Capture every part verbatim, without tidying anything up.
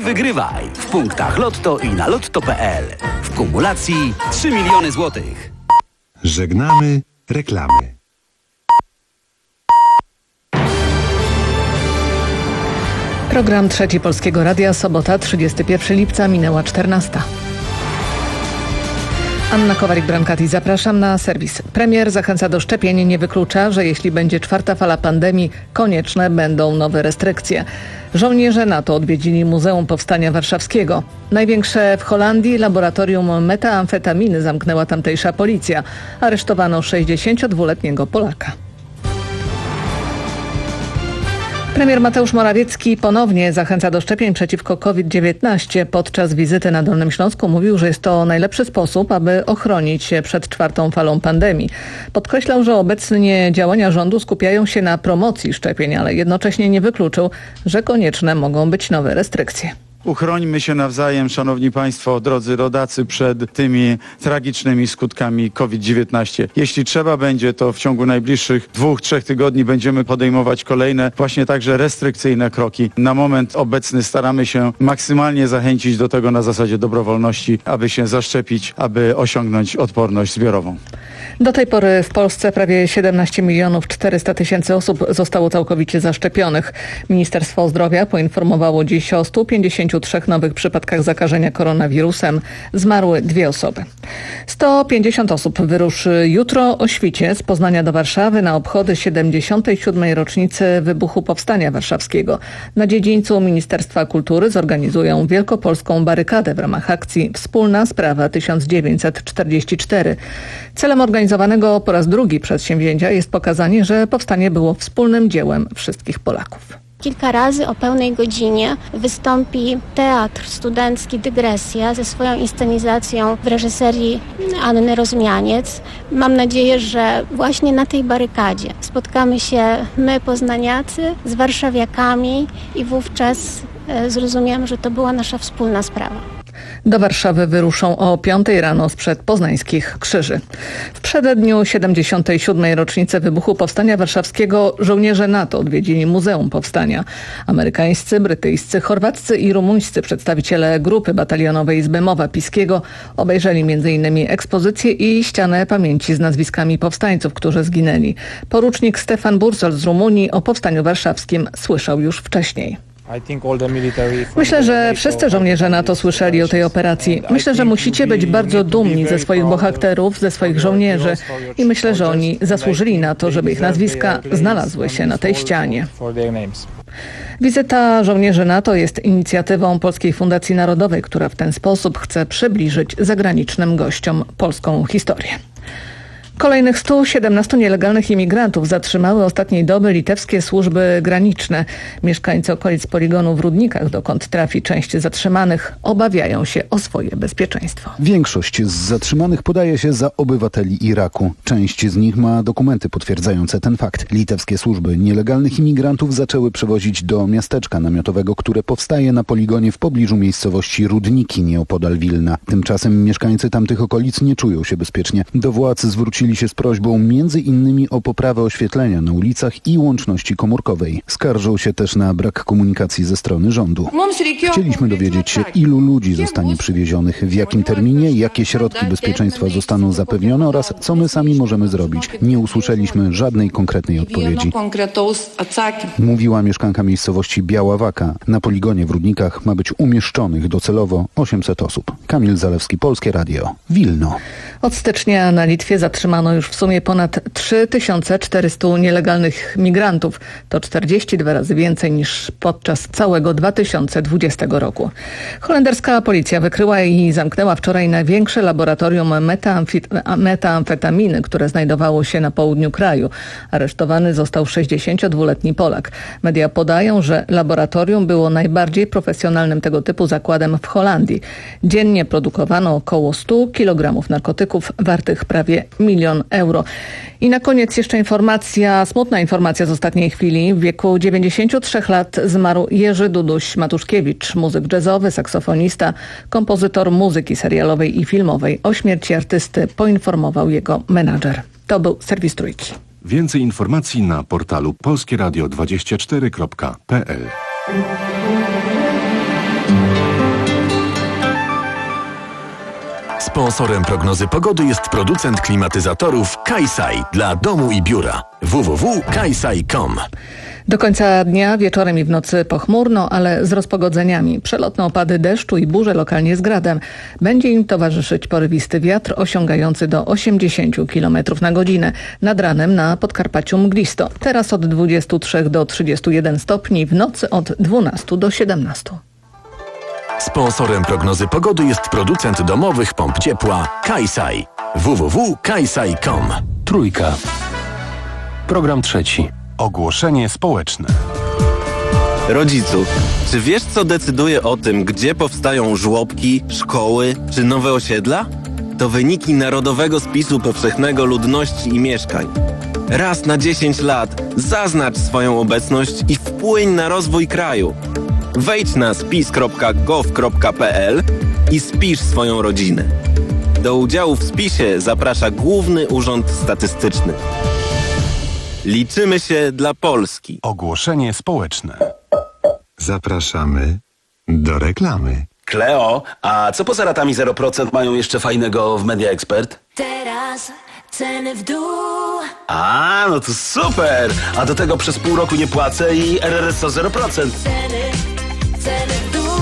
i wygrywaj w punktach Lotto i na lotto kropka p l. W kumulacji trzy miliony złotych. Żegnamy reklamy. Program Trzeci Polskiego Radia, sobota, trzydziestego pierwszego lipca, minęła czternasta. Anna Kowalik-Brankati, zapraszam na serwis. Premier zachęca do szczepień, nie wyklucza, że jeśli będzie czwarta fala pandemii, konieczne będą nowe restrykcje. Żołnierze NATO odwiedzili Muzeum Powstania Warszawskiego. Największe w Holandii laboratorium metamfetaminy zamknęła tamtejsza policja. Aresztowano sześćdziesięciodwuletniego Polaka. Premier Mateusz Morawiecki ponownie zachęca do szczepień przeciwko COVID dziewiętnaście. Podczas wizyty na Dolnym Śląsku mówił, że jest to najlepszy sposób, aby ochronić się przed czwartą falą pandemii. Podkreślał, że obecnie działania rządu skupiają się na promocji szczepień, ale jednocześnie nie wykluczył, że konieczne mogą być nowe restrykcje. Uchrońmy się nawzajem, szanowni państwo, drodzy rodacy, przed tymi tragicznymi skutkami COVID dziewiętnaście. Jeśli trzeba będzie, to w ciągu najbliższych dwóch, trzech tygodni będziemy podejmować kolejne, właśnie także restrykcyjne kroki. Na moment obecny staramy się maksymalnie zachęcić do tego na zasadzie dobrowolności, aby się zaszczepić, aby osiągnąć odporność zbiorową. Do tej pory w Polsce prawie siedemnaście milionów czterysta tysięcy osób zostało całkowicie zaszczepionych. Ministerstwo Zdrowia poinformowało dziś o stu pięćdziesięciu trzech nowych przypadkach zakażenia koronawirusem. Zmarły dwie osoby. sto pięćdziesiąt osób wyruszy jutro o świcie z Poznania do Warszawy na obchody siedemdziesiątej siódmej rocznicy wybuchu Powstania Warszawskiego. Na dziedzińcu Ministerstwa Kultury zorganizują wielkopolską barykadę w ramach akcji Wspólna Sprawa tysiąc dziewięćset czterdzieści cztery. Celem organizowanego po raz drugi przedsięwzięcia jest pokazanie, że powstanie było wspólnym dziełem wszystkich Polaków. Kilka razy o pełnej godzinie wystąpi Teatr Studencki Dygresja ze swoją inscenizacją w reżyserii Anny Rozmianiec. Mam nadzieję, że właśnie na tej barykadzie spotkamy się my, poznaniacy, z warszawiakami i wówczas zrozumiemy, że to była nasza wspólna sprawa. Do Warszawy wyruszą o piątej rano sprzed poznańskich Krzyży. W przededniu siedemdziesiątej siódmej rocznicy wybuchu Powstania Warszawskiego żołnierze NATO odwiedzili Muzeum Powstania. Amerykańscy, brytyjscy, chorwaccy i rumuńscy przedstawiciele grupy batalionowej z Bemowa Piskiego obejrzeli między innymi ekspozycję i ścianę pamięci z nazwiskami powstańców, którzy zginęli. Porucznik Stefan Burzol z Rumunii o Powstaniu Warszawskim słyszał już wcześniej. Myślę, że wszyscy żołnierze NATO słyszeli o tej operacji. Myślę, że musicie być bardzo dumni ze swoich bohaterów, ze swoich żołnierzy i myślę, że oni zasłużyli na to, żeby ich nazwiska znalazły się na tej ścianie. Wizyta żołnierzy NATO jest inicjatywą Polskiej Fundacji Narodowej, która w ten sposób chce przybliżyć zagranicznym gościom polską historię. Kolejnych stu siedemnastu nielegalnych imigrantów zatrzymały ostatniej doby litewskie służby graniczne. Mieszkańcy okolic poligonu w Rudnikach, dokąd trafi część zatrzymanych, obawiają się o swoje bezpieczeństwo. Większość z zatrzymanych podaje się za obywateli Iraku. Część z nich ma dokumenty potwierdzające ten fakt. Litewskie służby nielegalnych imigrantów zaczęły przewozić do miasteczka namiotowego, które powstaje na poligonie w pobliżu miejscowości Rudniki, nieopodal Wilna. Tymczasem mieszkańcy tamtych okolic nie czują się bezpiecznie. Do władz zwrócili się z prośbą między innymi o poprawę oświetlenia na ulicach i łączności komórkowej. Skarżą się też na brak komunikacji ze strony rządu. Chcieliśmy dowiedzieć się, ilu ludzi zostanie przywiezionych, w jakim terminie, jakie środki bezpieczeństwa zostaną zapewnione oraz co my sami możemy zrobić. Nie usłyszeliśmy żadnej konkretnej odpowiedzi. Mówiła mieszkanka miejscowości Biała Waka. Na poligonie w Rudnikach ma być umieszczonych docelowo osiemset osób. Kamil Zalewski, Polskie Radio, Wilno. Od stycznia na Litwie zatrzymano już w sumie ponad trzy tysiące czterysta nielegalnych migrantów. To czterdzieści dwa razy więcej niż podczas całego dwa tysiące dwudziestego roku. Holenderska policja wykryła i zamknęła wczoraj największe laboratorium metamfet- metamfetaminy, które znajdowało się na południu kraju. Aresztowany został sześćdziesięciodwuletni Polak. Media podają, że laboratorium było najbardziej profesjonalnym tego typu zakładem w Holandii. Dziennie produkowano około stu kilogramów narkotyków wartych prawie milion euro. I na koniec jeszcze informacja, smutna informacja z ostatniej chwili. W wieku dziewięćdziesięciu trzech lat zmarł Jerzy Duduś Matuszkiewicz, muzyk jazzowy, saksofonista, kompozytor muzyki serialowej i filmowej. O śmierci artysty poinformował jego menadżer. To był serwis Trójki. Więcej informacji na portalu polskieradio dwadzieścia cztery kropka p l. Sponsorem prognozy pogody jest producent klimatyzatorów Kaisai dla domu i biura. w w w kropka kaisai kropka com. Do końca dnia, wieczorem i w nocy pochmurno, ale z rozpogodzeniami. Przelotne opady deszczu i burze lokalnie z gradem. Będzie im towarzyszyć porywisty wiatr osiągający do osiemdziesiąt kilometrów na godzinę. Nad ranem na Podkarpaciu mglisto. Teraz od dwudziestu trzech do trzydziestu jeden stopni, w nocy od dwunastu do siedemnastu. Sponsorem prognozy pogody jest producent domowych pomp ciepła Kaisai. w w w kropka kaisai kropka com. Trójka. Program trzeci. Ogłoszenie społeczne. Rodzicu, czy wiesz, co decyduje o tym, gdzie powstają żłobki, szkoły czy nowe osiedla? To wyniki Narodowego Spisu Powszechnego Ludności i Mieszkań. Raz na dziesięć lat zaznacz swoją obecność i wpłyń na rozwój kraju. Wejdź na spis kropka gov kropka p l i spisz swoją rodzinę. Do udziału w spisie zaprasza Główny Urząd Statystyczny. Liczymy się dla Polski. Ogłoszenie społeczne. Zapraszamy do reklamy. Kleo, a co poza ratami zero procent mają jeszcze fajnego w Media Expert? Teraz ceny w dół. A, no to super! A do tego przez pół roku nie płacę i R R S O zero procent. Ceny, ceny w dół.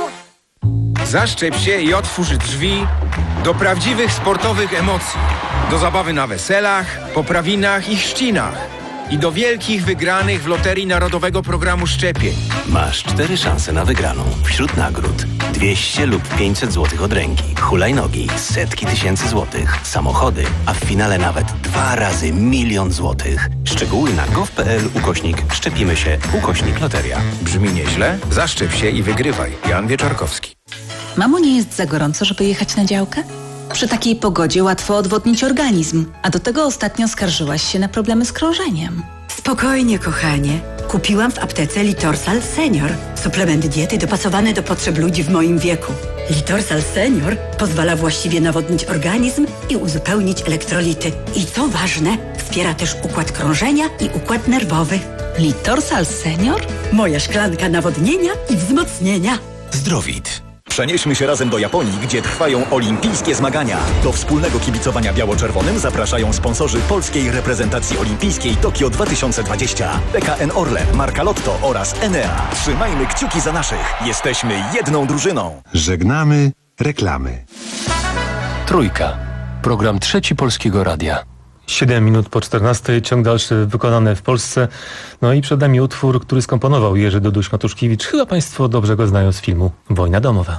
Zaszczep się i otwórz drzwi do prawdziwych sportowych emocji. Do zabawy na weselach, poprawinach i chrzcinach. I do wielkich wygranych w Loterii Narodowego Programu Szczepień. Masz cztery szanse na wygraną. Wśród nagród dwieście lub pięćset złotych od ręki, hulajnogi, setki tysięcy złotych, samochody, a w finale nawet dwa razy milion złotych. Szczegóły na gov.pl ukośnik szczepimy się ukośnik loteria. Brzmi nieźle? Zaszczep się i wygrywaj. Jan Wieczorkowski. Mamo, nie jest za gorąco, żeby jechać na działkę? Przy takiej pogodzie łatwo odwodnić organizm, a do tego ostatnio skarżyłaś się na problemy z krążeniem. Spokojnie, kochanie. Kupiłam w aptece Litorsal Senior. Suplement diety dopasowany do potrzeb ludzi w moim wieku. Litorsal Senior pozwala właściwie nawodnić organizm i uzupełnić elektrolity. I co ważne, wspiera też układ krążenia i układ nerwowy. Litorsal Senior? Moja szklanka nawodnienia i wzmocnienia. Zdrowit. Przenieśmy się razem do Japonii, gdzie trwają olimpijskie zmagania. Do wspólnego kibicowania biało-czerwonym zapraszają sponsorzy polskiej reprezentacji olimpijskiej Tokio dwa tysiące dwadzieścia. P K N Orlen, Marka Lotto oraz Enea. Trzymajmy kciuki za naszych. Jesteśmy jedną drużyną. Żegnamy reklamy. Trójka. Program trzeci Polskiego Radia. siedem minut po czternastej, ciąg dalszy wykonany w Polsce. No i przed nami utwór, który skomponował Jerzy Duduś-Matuszkiewicz. Chyba Państwo dobrze go znają z filmu Wojna domowa.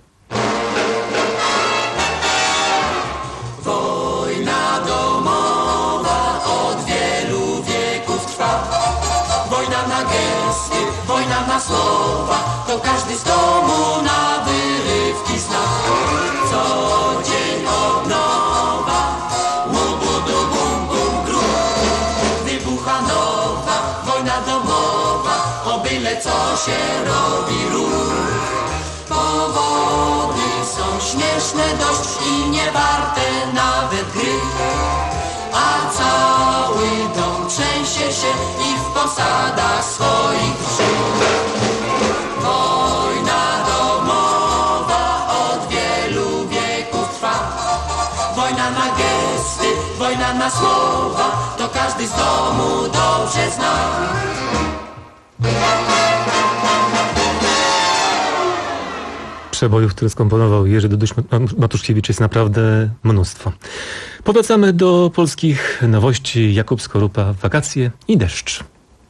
Wojna domowa od wielu wieków trwa. Wojna na gesty, wojna na słowa, to każdy z domu na wyrywki zna. Co dzień od nowa, łubu-du, bum, bum, gru. Wybucha nowa wojna domowa, o byle co się robi ruch. Powody są śmieszne dość i nie warte nawet gry. A cały dom trzęsie się i w posadach swoich drży. Wojna domowa od wielu wieków trwa. Wojna na gesty, wojna na słowa, to każdy z domu dobrze zna. Przebojów, które skomponował Jerzy Duduś-Matuszkiewicz, jest naprawdę mnóstwo. Powracamy do polskich nowości. Jakub Skorupa, wakacje i deszcz.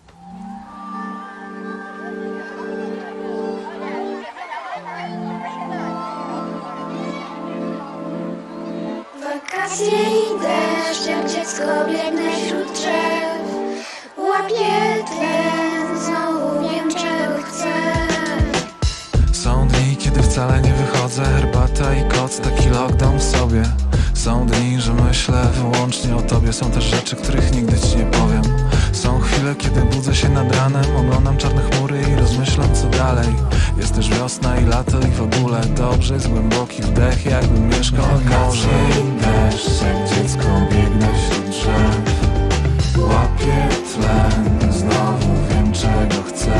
Wakacje i deszcz, jak dziecko biegnę wśród drzew. Łapię tlen, znowu wiem czego chcę. Są dni, kiedy wcale nie wychodzę. Herbata i koc, taki lockdown w sobie. Są dni, że myślę wyłącznie o tobie. Są też rzeczy, których nigdy ci nie powiem. Są chwile, kiedy budzę się nad ranem, oglądam czarne chmury i rozmyślam co dalej. Jest też wiosna i lato i w ogóle dobrze. Jest głęboki wdech, jakbym mieszkał nad morzem. I deszcz, jak dziecko biegnę wśród drzew. Łapię tlen, znowu wiem czego chcę.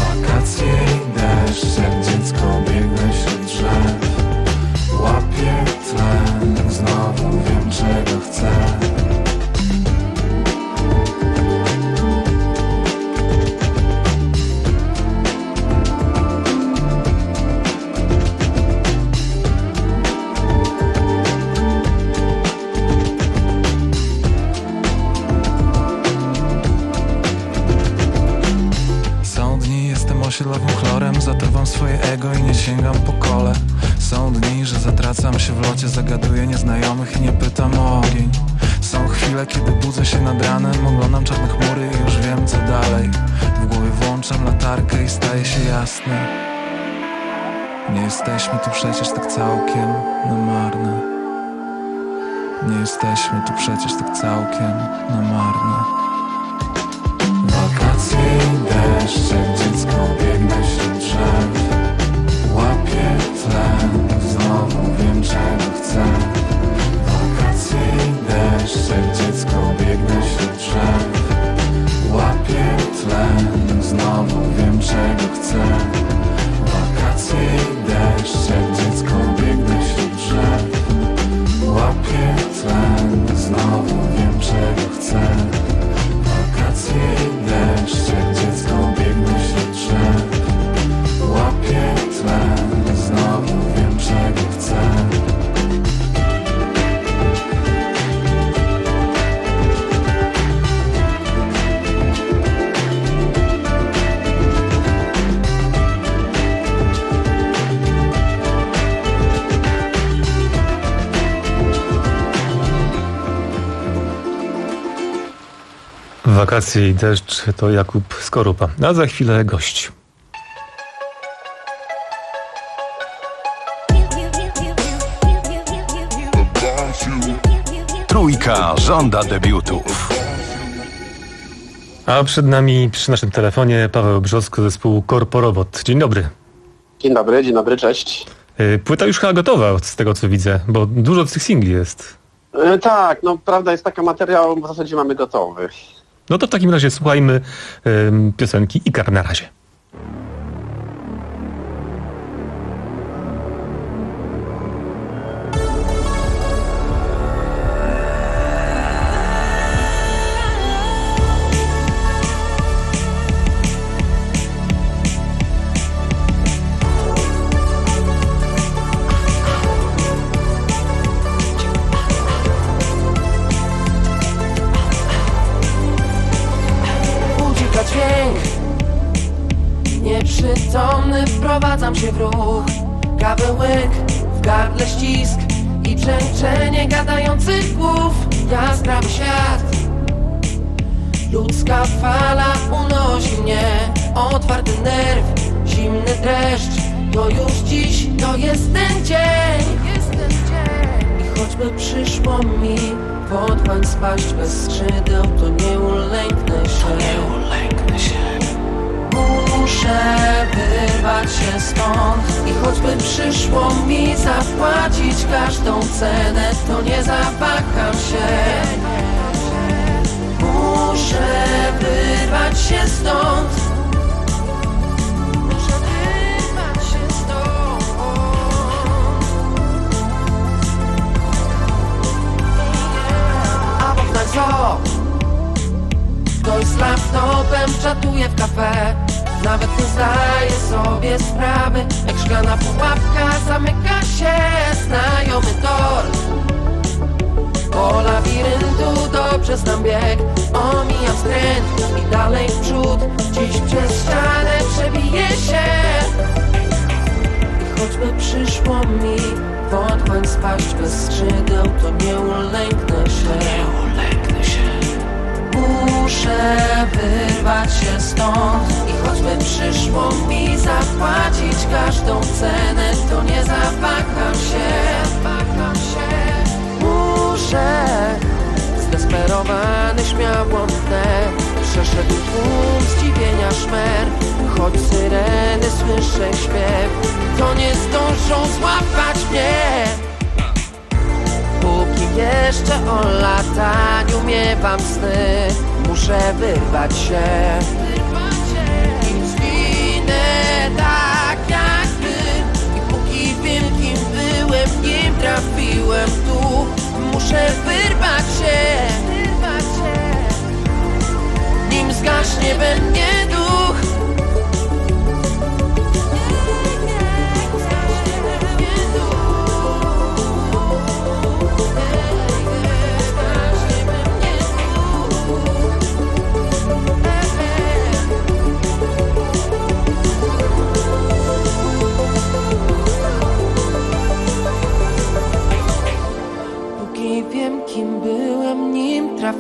Wakacje i deszcz, jak dziecko biegnę wśród drzew. Łapię swoje ego i nie sięgam po kole. Są dni, że zatracam się w locie, zagaduję nieznajomych i nie pytam o ogień. Są chwile, kiedy budzę się nad ranem, oglądam czarne chmury i już wiem co dalej. W głowie włączam latarkę i staje się jasne. Nie jesteśmy tu przecież tak całkiem na marne. Nie jesteśmy tu przecież tak całkiem na marne. Wakacje i deszcze, dziecko biegnę wśród drzew. Łapię tlen, znowu wiem czego chcę. Wakacje i deszcze, dziecko biegnę wśród drzew. Łapię tlen, znowu wiem czego chcę. Wakacje i deszcze, dziecko biegnę wśród drzew. Łapię tlen, znowu wiem czego chcę. Wakacje i deszcze, dziecko biegnie wśród drzew. Łapię tlen, znowu wiem czego chcę. Wakacje i deszcz to Jakub Skorupa, a za chwilę gość. Trójka żąda debiutów. A przed nami przy naszym telefonie Paweł Brzosko, zespół Korporobot. Dzień dobry. Dzień dobry, dzień dobry, cześć. Płyta już chyba gotowa z tego co widzę, bo dużo z tych singli jest. Yy, tak, no prawda jest taka, materiał w zasadzie mamy gotowy. No to w takim razie słuchajmy y, piosenki Ikar na razie. Nieprzytomny wprowadzam się w ruch. Kawy łyk, w gardle ścisk i brzęczenie gadających głów. Jaskrawy świat, ludzka fala unosi mnie. Otwarty nerw, zimny dreszcz. To już dziś, to jest ten dzień. I choćby przyszło mi w otchłań spaść bez skrzydeł, to nie ulęknę się. Muszę wyrwać się stąd i choćby przyszło mi zapłacić każdą cenę, to nie zawaham się. Muszę wyrwać się stąd. Muszę wyrwać się stąd. A Bóg na co? Ktoś z laptopem czatuje w kafe. Nawet nie zdaje sobie sprawy, jak szklana pułapka zamyka się. Znajomy tor, po labiryntu dobrze znam bieg. Omijam skręt i dalej w przód. Dziś przez ścianę przebiję się. I choćby przyszło mi w otchłań spaść bez skrzydeł, to nie ulęknę się. Muszę wyrwać się stąd i choćby przyszło mi zapłacić każdą cenę, to nie zawaham się. Muszę, zdesperowany śmiało tnę. Przeszedł tłum zdziwienia szmer, choć syreny słyszę śpiew, to nie zdążą złapać mnie. Póki jeszcze o lataniu miewam sny, muszę wyrwać się i zwinę tak jak ty. I póki wiem kim byłem, nim trafiłem tu, muszę wyrwać się, nim zgaśnie we mnie duch.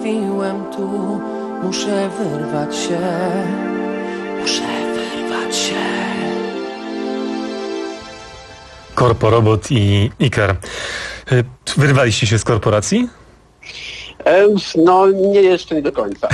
trafiłem tu. Muszę wyrwać się, muszę wyrwać się. Korporobot i Iker. Wyrwaliście się z korporacji? No nie, jeszcze nie do końca.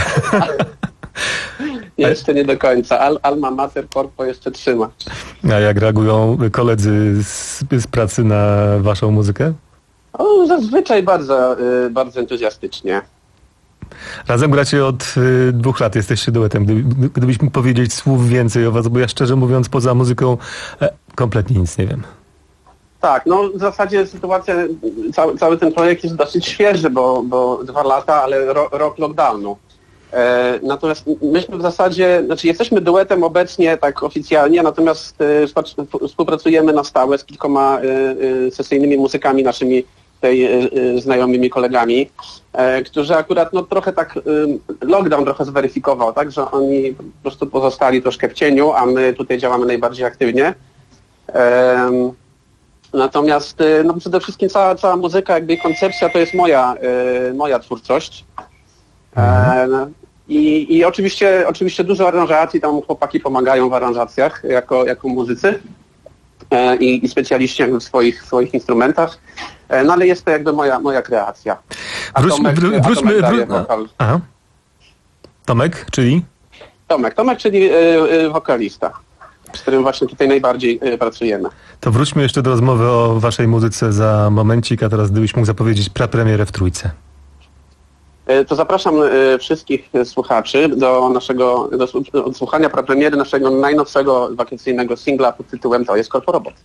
Jeszcze nie do końca. Al, Alma Mater Corpo jeszcze trzyma. A jak reagują koledzy z, z pracy na waszą muzykę? O, zazwyczaj bardzo, bardzo entuzjastycznie. Razem gracie od y, dwóch lat, jesteście duetem. Gdyby, gdybyś mógł powiedzieć słów więcej o was, bo ja szczerze mówiąc poza muzyką e, kompletnie nic nie wiem. Tak, no w zasadzie sytuacja, cały, cały ten projekt jest dosyć świeży, bo, bo dwa lata, ale ro, rok lockdownu. E, natomiast myśmy w zasadzie, znaczy jesteśmy duetem obecnie tak oficjalnie, natomiast e, współpracujemy na stałe z kilkoma e, e, sesyjnymi muzykami naszymi tutaj e, znajomymi kolegami, e, którzy akurat no trochę tak e, lockdown trochę zweryfikował, tak, że oni po prostu pozostali troszkę w cieniu, a my tutaj działamy najbardziej aktywnie. E, Natomiast no przede wszystkim cała, cała muzyka, jakby koncepcja to jest moja, y, moja twórczość. E, i, I oczywiście oczywiście dużo aranżacji, tam chłopaki pomagają w aranżacjach jako, jako muzycy e, i, i specjaliści w swoich, swoich instrumentach. E, no ale jest to jakby moja, moja kreacja. A wróćmy, Tomek, wró- a wróćmy, Tomek daje wró- wokal. Aha. Tomek, czyli? Tomek, Tomek, czyli y, y, wokalista, z którym właśnie tutaj najbardziej y, pracujemy. To wróćmy jeszcze do rozmowy o waszej muzyce za momencik, a teraz gdybyś mógł zapowiedzieć prapremierę w Trójce. To zapraszam wszystkich słuchaczy do naszego, do odsłuchania prapremiery naszego najnowszego wakacyjnego singla pod tytułem To jest Korporobot.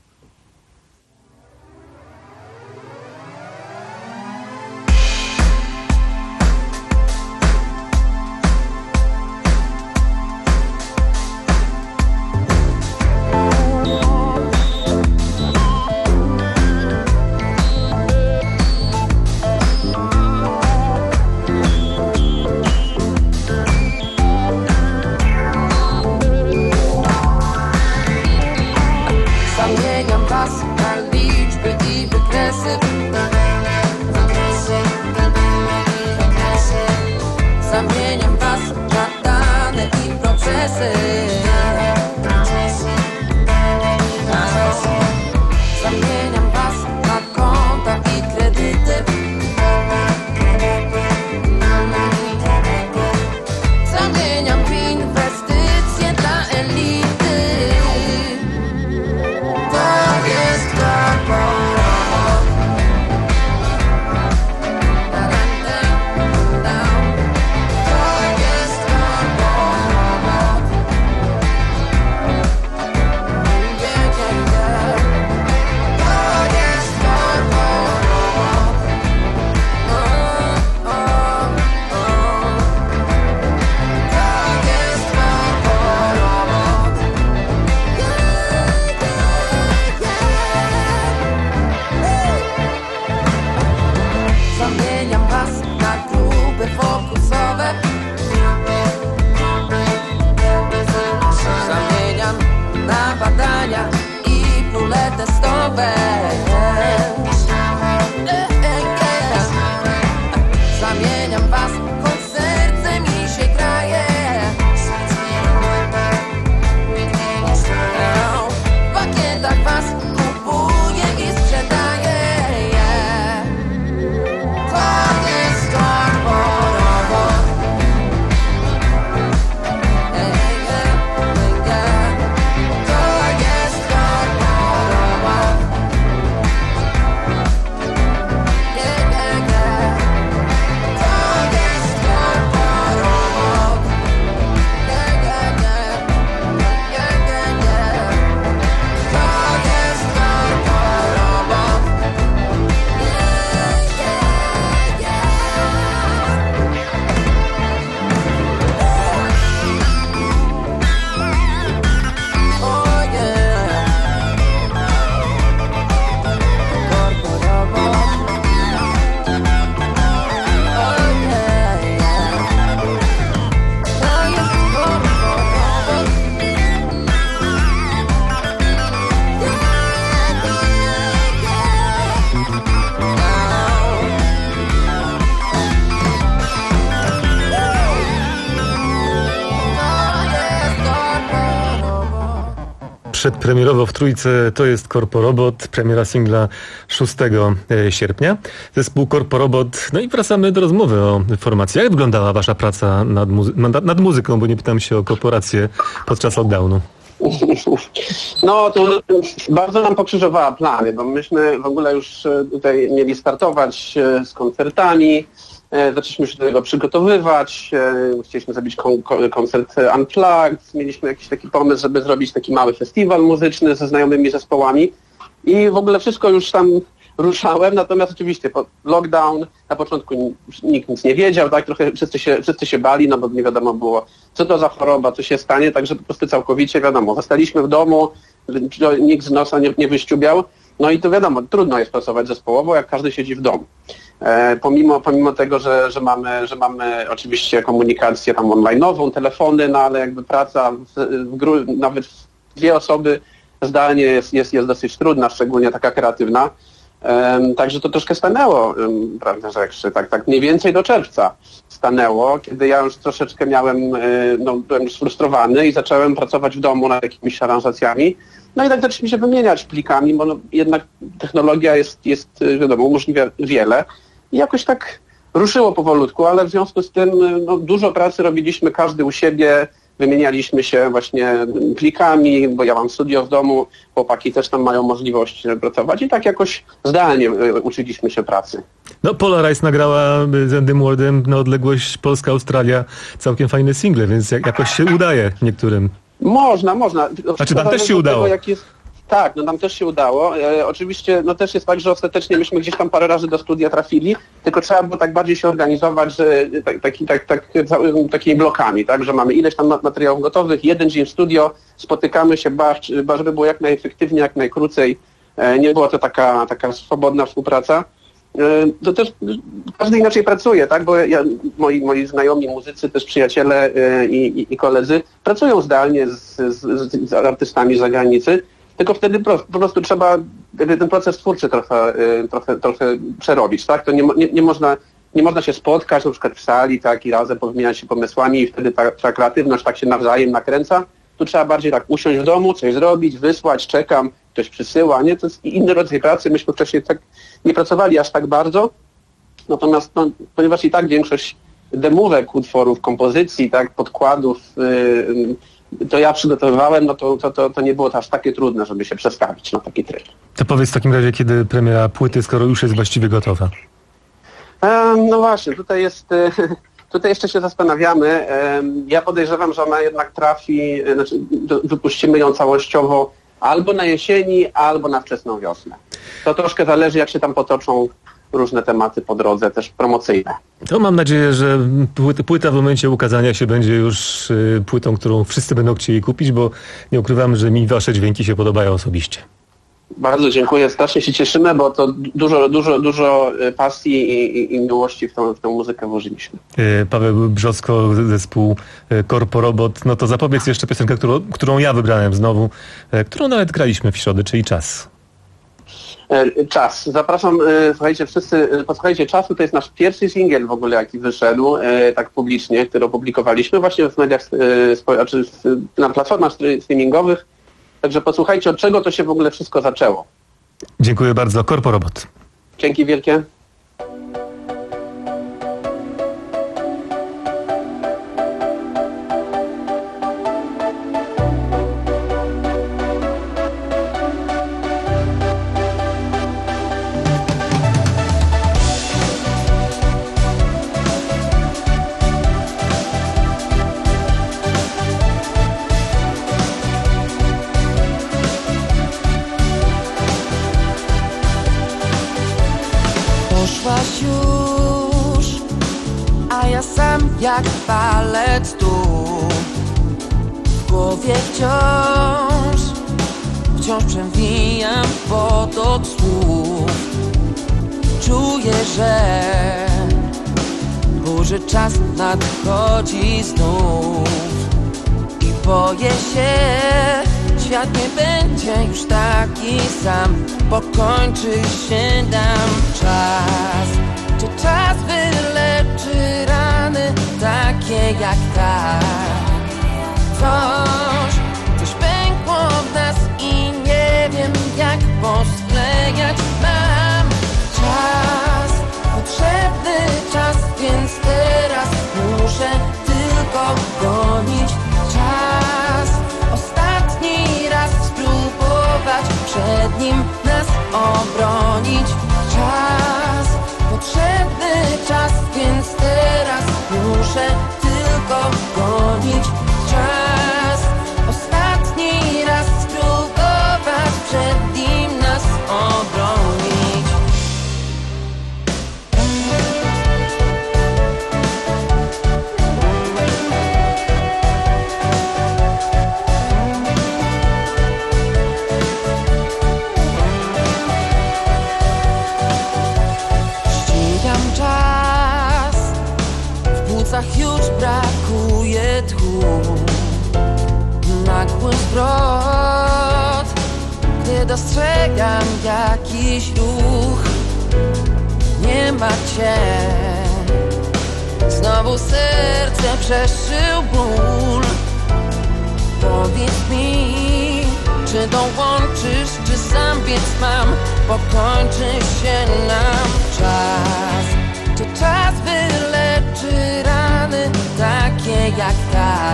Zamieniam was na liczby i wykresy. Zamieniam was na dane i procesy. Zamieniam was na konta i kredyty. Zamieniam w inwestycje dla elity. To jest korporobot. To jest korporobot. Yeah, yeah, yeah. To jest korporobot. Oh, oh, oh. To jest korporobot. Zamieniam was na grupy fokusowe. Zamieniam na badania i pule testowe. Zamieniam was, choć serce mi się kraje. W pakietach was kupuję i sprzedaję. To jest korporobot. To jest korporobot. Yeah, yeah, yeah. To jest korporobot. Yeah, yeah, yeah. Yeah, yeah, yeah. To jest przedpremierowo w Trójce To jest Korporobot, premiera singla szóstego sierpnia. Zespół Korporobot. No i wracamy do rozmowy o formacji. Jak wyglądała wasza praca nad, muzy- nad, nad muzyką, bo nie pytam się o korporację podczas lockdownu. No to bardzo nam pokrzyżowała plany, bo myśmy w ogóle już tutaj mieli startować z koncertami, zaczęliśmy się do tego przygotowywać, chcieliśmy zrobić kon- koncert Unplugged, mieliśmy jakiś taki pomysł, żeby zrobić taki mały festiwal muzyczny ze znajomymi zespołami i w ogóle wszystko już tam ruszałem, natomiast oczywiście po lockdown, na początku nikt nic nie wiedział, tak, trochę wszyscy się, wszyscy się bali, no bo nie wiadomo było, co to za choroba, co się stanie, także po prostu całkowicie wiadomo, zostaliśmy w domu, nikt z nosa nie, nie wyściubiał, no i to wiadomo, trudno jest pracować zespołowo, jak każdy siedzi w domu. E, pomimo, pomimo tego, że, że, mamy, że mamy oczywiście komunikację tam online'ową, telefony, no ale jakby praca w, w gru, nawet w dwie osoby zdalnie jest, jest, jest dosyć trudna, szczególnie taka kreatywna. Um, także to troszkę stanęło, um, prawda rzekszy, tak, tak mniej więcej do czerwca stanęło, kiedy ja już troszeczkę miałem, y, no byłem już sfrustrowany i zacząłem pracować w domu nad jakimiś aranżacjami. No i tak zaczęliśmy się wymieniać plikami, bo no, jednak technologia jest, jest, wiadomo, umożliwia wiele i jakoś tak ruszyło powolutku, ale w związku z tym no, dużo pracy robiliśmy każdy u siebie, wymienialiśmy się właśnie plikami, bo ja mam studio w domu, chłopaki też tam mają możliwość pracować i tak jakoś zdalnie uczyliśmy się pracy. No Polarise nagrała z Endym Wardem na odległość Polska-Australia całkiem fajne single, więc jakoś się udaje niektórym. Można, można. Znaczy tam też się udało. Tego, jak jest... Tak, no nam też się udało. E, oczywiście no też jest tak, że ostatecznie myśmy gdzieś tam parę razy do studia trafili, tylko trzeba było tak bardziej się organizować, że tak, taki, tak, tak, takimi blokami, tak, że mamy ileś tam materiałów gotowych, jeden dzień w studio, spotykamy się, baż, żeby było jak najefektywniej, jak najkrócej. E, nie była to taka, taka swobodna współpraca. E, to też każdy inaczej pracuje, tak, bo ja, moi, moi znajomi muzycy, też przyjaciele e, i, i koledzy pracują zdalnie z, z, z artystami z zagranicy. Tylko wtedy po, po prostu trzeba ten proces twórczy trochę, trochę, trochę przerobić, tak? To nie, nie, nie, można, nie można się spotkać na przykład w sali, tak, i razem powymieniać się pomysłami i wtedy ta, ta kreatywność tak się nawzajem nakręca. Tu trzeba bardziej tak usiąść w domu, coś zrobić, wysłać, czekam, ktoś przysyła, nie? To jest inny rodzaj pracy. Myśmy wcześniej tak nie pracowali aż tak bardzo. Natomiast no, ponieważ i tak większość demówek utworów, kompozycji, tak, podkładów, yy, to ja przygotowywałem, no to, to, to, to nie było to aż takie trudne, żeby się przestawić na taki tryb. To powiedz w takim razie, kiedy premiera płyty, skoro już jest właściwie gotowa? Um, no właśnie, tutaj jest, tutaj jeszcze się zastanawiamy. Um, ja podejrzewam, że ona jednak trafi, znaczy wypuścimy ją całościowo albo na jesieni, albo na wczesną wiosnę. To troszkę zależy, jak się tam potoczą różne tematy po drodze, też promocyjne. To mam nadzieję, że płyta w momencie ukazania się będzie już y, płytą, którą wszyscy będą chcieli kupić, bo nie ukrywam, że mi wasze dźwięki się podobają osobiście. Bardzo dziękuję, strasznie się cieszymy, bo to dużo, dużo, dużo pasji i, i, i miłości w tą, w tą muzykę włożyliśmy. Y, Paweł Brzosko, zespół Korporobot. No to zapowiedz jeszcze piosenkę, którą, którą ja wybrałem znowu, y, którą nawet graliśmy w środę, czyli Czas. Czas. Zapraszam, słuchajcie, wszyscy, posłuchajcie Czasu, to jest nasz pierwszy singiel w ogóle, jaki wyszedł tak publicznie, który opublikowaliśmy właśnie w mediach, znaczy na platformach streamingowych. Także posłuchajcie, od czego to się w ogóle wszystko zaczęło. Dziękuję bardzo. Korporobot. Dzięki wielkie. Poszłaś już, a ja sam jak palec tu. W głowie wciąż, wciąż przewijam potok słów. Czuję, że burzy czas nadchodzi znów. I boję się, świat nie będzie już taki sam, bo kończy się nam czas. Czy czas wyleczy rany takie jak ta? Coś, coś pękło w nas tłum. Nagły zwrot, gdy dostrzegam jakiś ruch. Nie ma cię. Znowu serce przeszył ból. Powiedz mi, czy dołączysz, czy sam biec mam, bo kończy się nam czas. Czy czas wyleczy rany takie jak ta?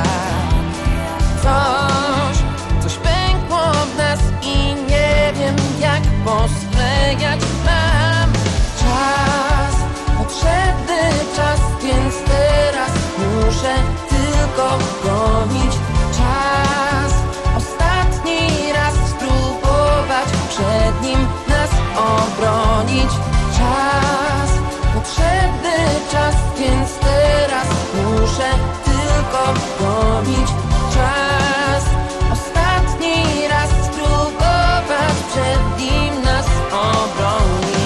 Coś, coś pękło w nas i nie wiem jak posklejać mam. Czas, potrzebny czas, więc teraz muszę tylko gonić czas. Ostatni raz spróbować przed nim nas obronić. Czas, potrzebny czas, więc teraz muszę tylko gonić czas. Ostatni raz spróbować przed nim nas obronić.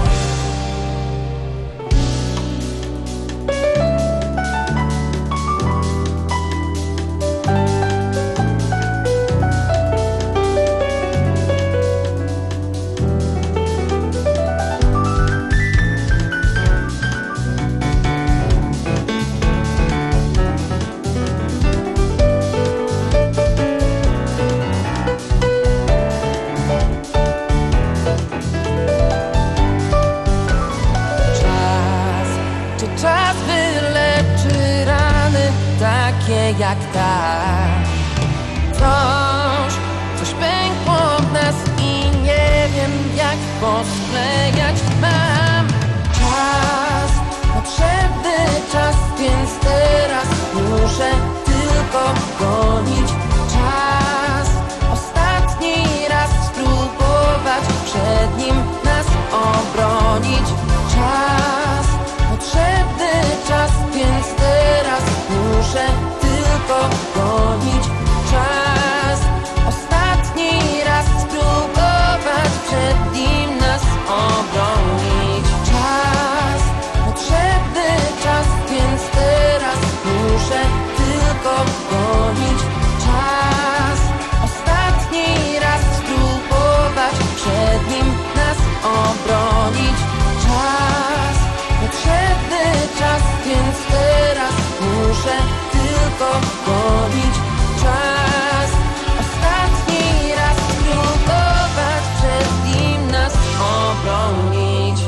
Jak ta. Coś, coś pękło w nas i nie wiem jak posklejać mam. Czas, potrzebny czas, więc teraz muszę tylko gonić czas. Ostatni raz spróbować przed nim nas obronić. Czas, potrzebny czas, więc teraz muszę tylko gonić czas. Ostatni raz spróbować przed nim nas obronić. Czas, potrzebny czas, więc teraz muszę tylko gonić czas. Ostatni raz spróbować przed nim nas obronić. Czas, potrzebny czas, więc teraz muszę tylko gonić czas. Ostatni raz spróbować przed nim nas obronić.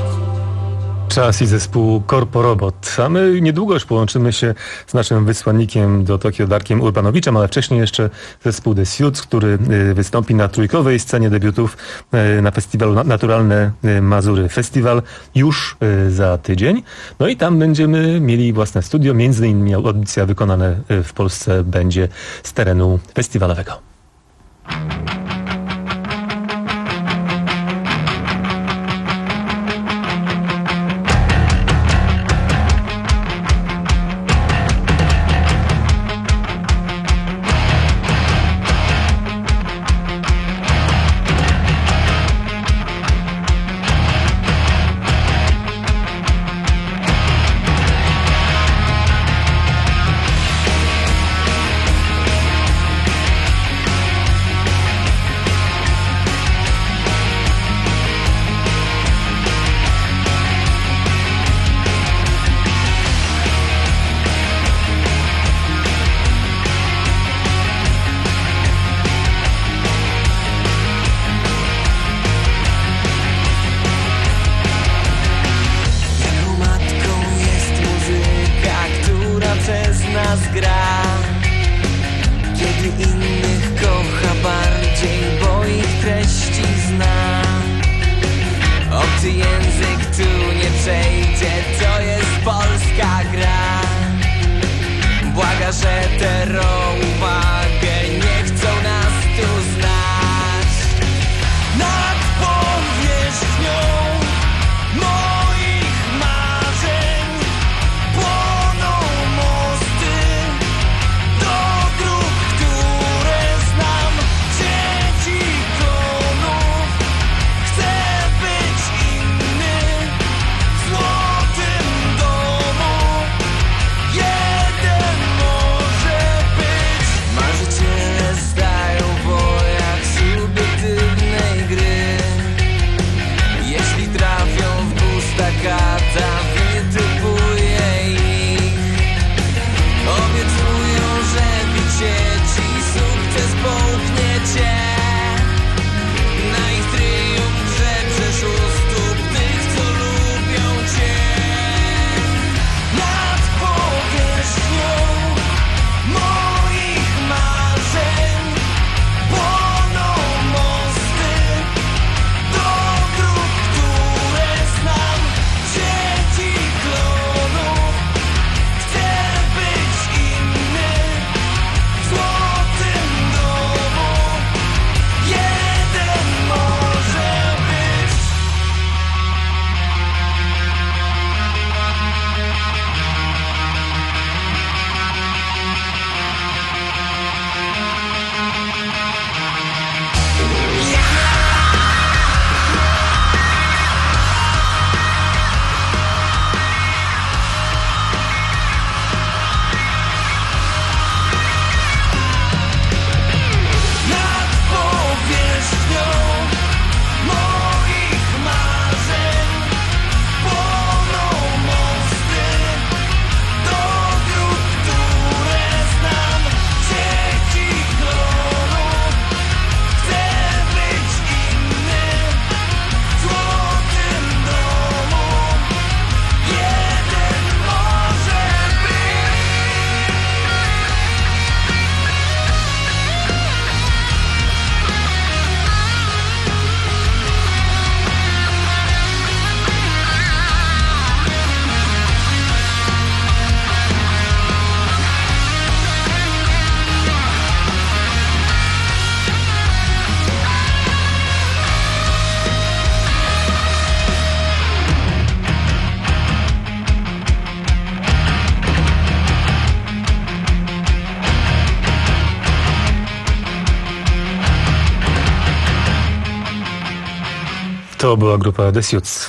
Czas i zespół Corpo Robot. A my niedługo już połączymy się z naszym wysłannikiem do Tokio Darkiem Urbanowiczem, ale wcześniej jeszcze zespół The Suits, który wystąpi na trójkowej scenie debiutów na festiwalu Naturalne Mazury Festiwal już za tydzień. No i tam będziemy mieli własne studio, między innymi audycja wykonana w Polsce będzie z terenu festiwalowego. Jeden może To była grupa The Suits.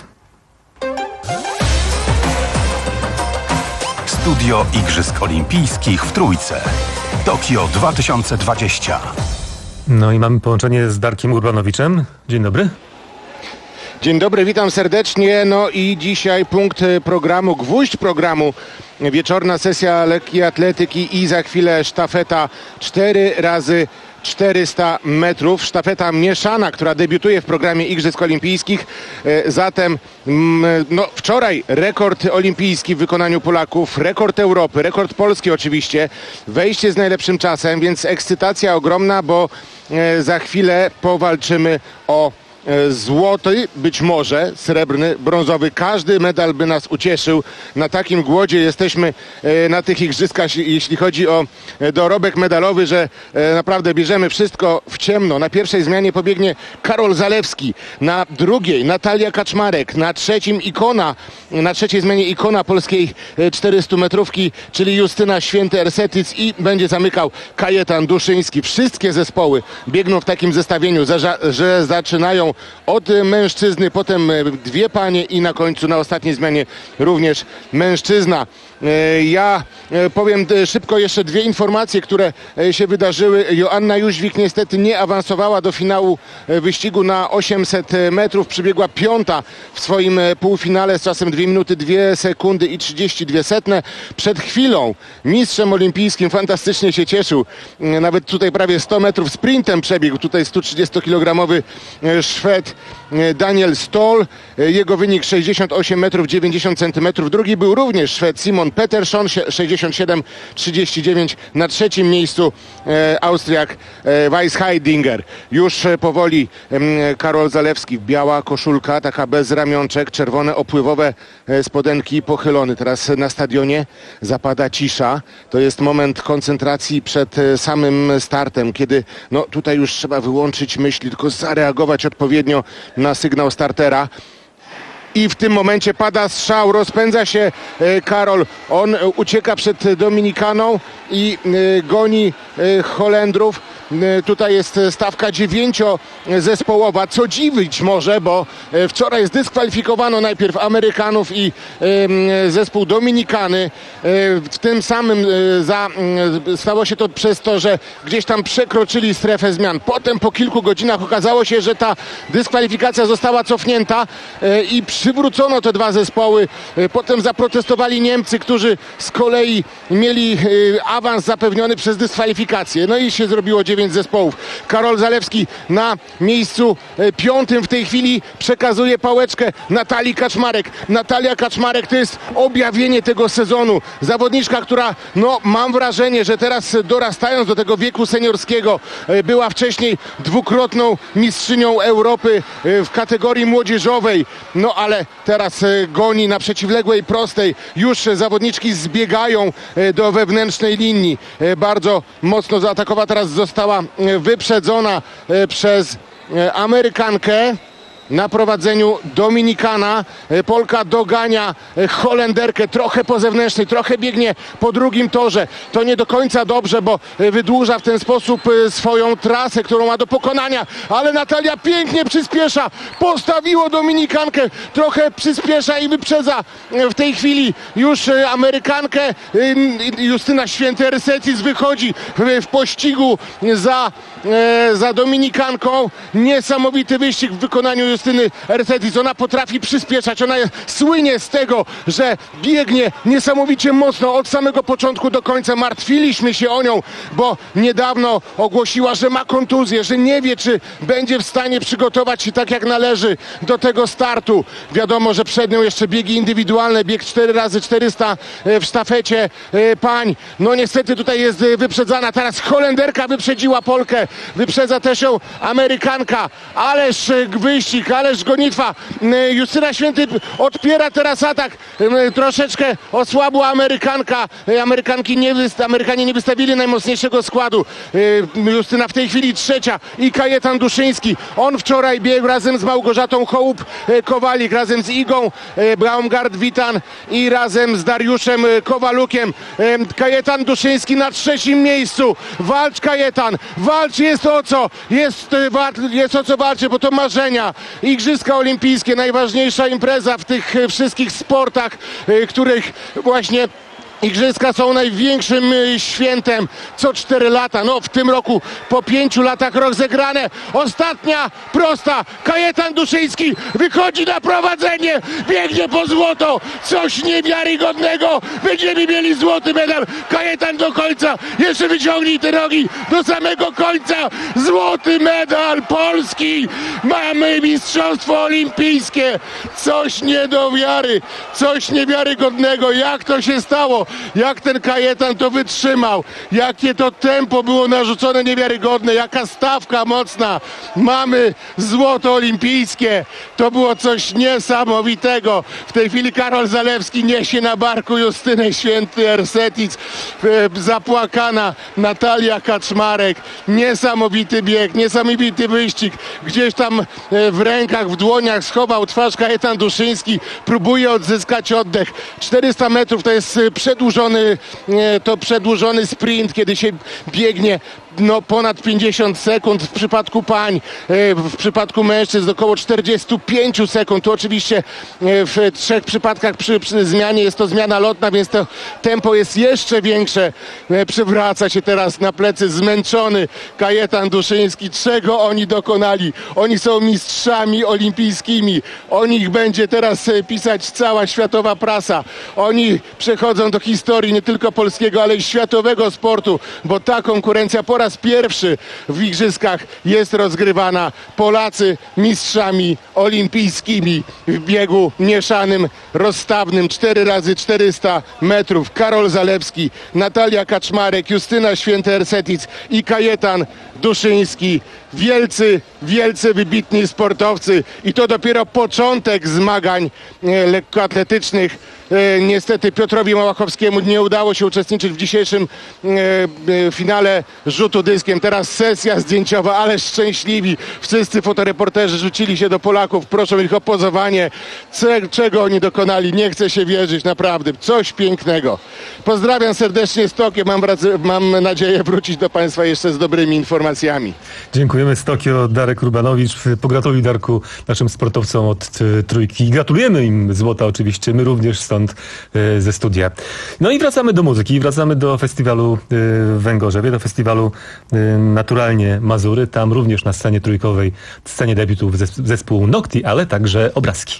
Studio Igrzysk Olimpijskich w Trójce. Tokio dwa tysiące dwadzieścia. No i mamy połączenie z Darkiem Urbanowiczem. Dzień dobry. Dzień dobry, witam serdecznie. No i dzisiaj punkt programu, gwóźdź programu. Wieczorna sesja lekkiej atletyki i za chwilę sztafeta cztery razy czterysta metrów. Sztafeta mieszana, która debiutuje w programie Igrzysk Olimpijskich. Zatem no, wczoraj rekord olimpijski w wykonaniu Polaków, rekord Europy, rekord Polski oczywiście. Wejście z najlepszym czasem, więc ekscytacja ogromna, bo za chwilę powalczymy o złoty, być może srebrny, brązowy. Każdy medal by nas ucieszył. Na takim głodzie jesteśmy na tych igrzyskach, jeśli chodzi o dorobek medalowy, że naprawdę bierzemy wszystko w ciemno. Na pierwszej zmianie pobiegnie Karol Zalewski, na drugiej Natalia Kaczmarek, na trzecim ikona, na trzeciej zmianie ikona polskiej czterystumetrówki, czyli Justyna Święty-Ersetyc i będzie zamykał Kajetan Duszyński. Wszystkie zespoły biegną w takim zestawieniu, że zaczynają od mężczyzny, potem dwie panie i na końcu, na ostatniej zmianie również mężczyzna. Ja powiem szybko jeszcze dwie informacje, które się wydarzyły. Joanna Jóźwik niestety nie awansowała do finału wyścigu na osiemset metrów. Przybiegła piąta w swoim półfinale z czasem dwie minuty, dwie sekundy i trzydzieści dwie setne. Przed chwilą mistrzem olimpijskim fantastycznie się cieszył. Nawet tutaj prawie sto metrów sprintem przebiegł. Tutaj sto trzydziestokilogramowy Szwed Daniel Stoll. Jego wynik sześćdziesiąt osiem metrów dziewięćdziesiąt centymetrów. Drugi był również Szwed Simon Petersson, sześćdziesiąt siedem trzydzieści dziewięć. Na trzecim miejscu e, Austriak e, Weisheidinger. Już e, powoli e, Karol Zalewski, biała koszulka, taka bez ramionczek, czerwone opływowe e, spodenki, pochylony. Teraz na stadionie zapada cisza. To jest moment koncentracji przed e, samym startem, kiedy no, tutaj już trzeba wyłączyć myśli, tylko zareagować odpowiednio na sygnał startera. I w tym momencie pada strzał, rozpędza się e, Karol. On e, ucieka przed Dominikaną i e, goni e, Holendrów. E, tutaj jest stawka dziewięciozespołowa, co dziwić może, bo e, wczoraj zdyskwalifikowano najpierw Amerykanów i e, zespół Dominikany. E, w tym samym e, za, e, stało się to przez to, że gdzieś tam przekroczyli strefę zmian. Potem po kilku godzinach okazało się, że ta dyskwalifikacja została cofnięta e, i przywrócono te dwa zespoły. Potem zaprotestowali Niemcy, którzy z kolei mieli awans zapewniony przez dyskwalifikację. No i się zrobiło dziewięć zespołów. Karol Zalewski na miejscu piątym w tej chwili przekazuje pałeczkę Natalii Kaczmarek. Natalia Kaczmarek to jest objawienie tego sezonu. Zawodniczka, która no mam wrażenie, że teraz dorastając do tego wieku seniorskiego, była wcześniej dwukrotną mistrzynią Europy w kategorii młodzieżowej. No ale teraz goni na przeciwległej prostej. Już zawodniczki zbiegają do wewnętrznej linii. Bardzo mocno zaatakowana. Teraz została wyprzedzona przez Amerykankę. Na prowadzeniu Dominikana. Polka dogania Holenderkę trochę po zewnętrznej, trochę biegnie po drugim torze. To nie do końca dobrze, bo wydłuża w ten sposób swoją trasę, którą ma do pokonania. Ale Natalia pięknie przyspiesza. Postawiło Dominikankę. Trochę przyspiesza i wyprzedza w tej chwili już Amerykankę. Justyna Święty-Ersetyc wychodzi w pościgu za, za Dominikanką. Niesamowity wyścig w wykonaniu Justyny Ersetyc. Ona potrafi przyspieszać. Ona słynie z tego, że biegnie niesamowicie mocno od samego początku do końca. Martwiliśmy się o nią, bo niedawno ogłosiła, że ma kontuzję, że nie wie, czy będzie w stanie przygotować się tak jak należy do tego startu. Wiadomo, że przed nią jeszcze biegi indywidualne, bieg cztery razy czterysta w sztafecie pań. No niestety tutaj jest wyprzedzana. Teraz Holenderka wyprzedziła Polkę. Wyprzedza też ją Amerykanka. Ależ wyścig, ależ gonitwa. Justyna Święty odpiera teraz atak. Troszeczkę osłabła Amerykanka. Amerykanki nie, Amerykanie nie wystawili najmocniejszego składu. Justyna w tej chwili trzecia i Kajetan Duszyński. On wczoraj biegł razem z Małgorzatą Hołub-Kowalik, razem z Igą Baumgart-Witan i razem z Dariuszem Kowalukiem. Kajetan Duszyński na trzecim miejscu. Walcz Kajetan, walcz jest o co, jest, jest o co walczyć, bo to marzenia. Igrzyska Olimpijskie, najważniejsza impreza w tych wszystkich sportach, których właśnie Igrzyska są największym świętem co cztery lata. No w tym roku po pięciu latach rozegrane. Ostatnia prosta. Kajetan Duszyński wychodzi na prowadzenie. Biegnie po złoto. Coś niewiarygodnego. Będziemy mieli złoty medal. Kajetan do końca. Jeszcze wyciągnij te nogi do samego końca. Złoty medal Polski. Mamy mistrzostwo olimpijskie. Coś nie do wiary. Coś niewiarygodnego. Jak to się stało? Jak ten Kajetan to wytrzymał, jakie to tempo było narzucone niewiarygodne, jaka stawka mocna. Mamy złoto olimpijskie, to było coś niesamowitego. W tej chwili Karol Zalewski niesie na barku Justynę Święty-Ersetic, zapłakana Natalia Kaczmarek. Niesamowity bieg, niesamowity wyścig. Gdzieś tam w rękach, w dłoniach schował twarz Kajetan Duszyński, próbuje odzyskać oddech. czterysta metrów to jest przedłużony, to przedłużony sprint, kiedy się biegnie no ponad pięćdziesiąt sekund, w przypadku pań, w przypadku mężczyzn około czterdzieści pięć sekund. Tu oczywiście w trzech przypadkach przy, przy zmianie jest to zmiana lotna, więc to tempo jest jeszcze większe. Przywraca się teraz na plecy zmęczony Kajetan Duszyński. Czego oni dokonali? Oni są mistrzami olimpijskimi. O nich będzie teraz pisać cała światowa prasa. Oni przechodzą do historii nie tylko polskiego, ale i światowego sportu, bo ta konkurencja po raz pierwszy w igrzyskach jest rozgrywana. Polacy mistrzami olimpijskimi w biegu mieszanym, rozstawnym, cztery razy czterysta metrów. Karol Zalewski, Natalia Kaczmarek, Justyna Święty-Ersetic i Kajetan Duszyński. Wielcy, wielcy, wybitni sportowcy i to dopiero początek zmagań e, lekkoatletycznych. E, niestety Piotrowi Małachowskiemu nie udało się uczestniczyć w dzisiejszym e, e, finale rzutu dyskiem. Teraz sesja zdjęciowa, ale szczęśliwi. Wszyscy fotoreporterzy rzucili się do Polaków, proszą ich o pozowanie. C- czego oni dokonali? Nie chce się wierzyć, naprawdę. Coś pięknego. Pozdrawiam serdecznie z Tokio. Mam, wrac- mam nadzieję wrócić do Państwa jeszcze z dobrymi informacjami. Dziękujemy z Tokio. Darek Urbanowicz. Pogratuluj, Darku, naszym sportowcom od y, trójki. Gratulujemy im złota oczywiście. My również stąd y, ze studia. No i wracamy do muzyki. Wracamy do festiwalu y, w Węgorzewie, do festiwalu y, Naturalnie Mazury. Tam również na scenie trójkowej, scenie debiutów zes- zespół Nocti, ale także obrazki.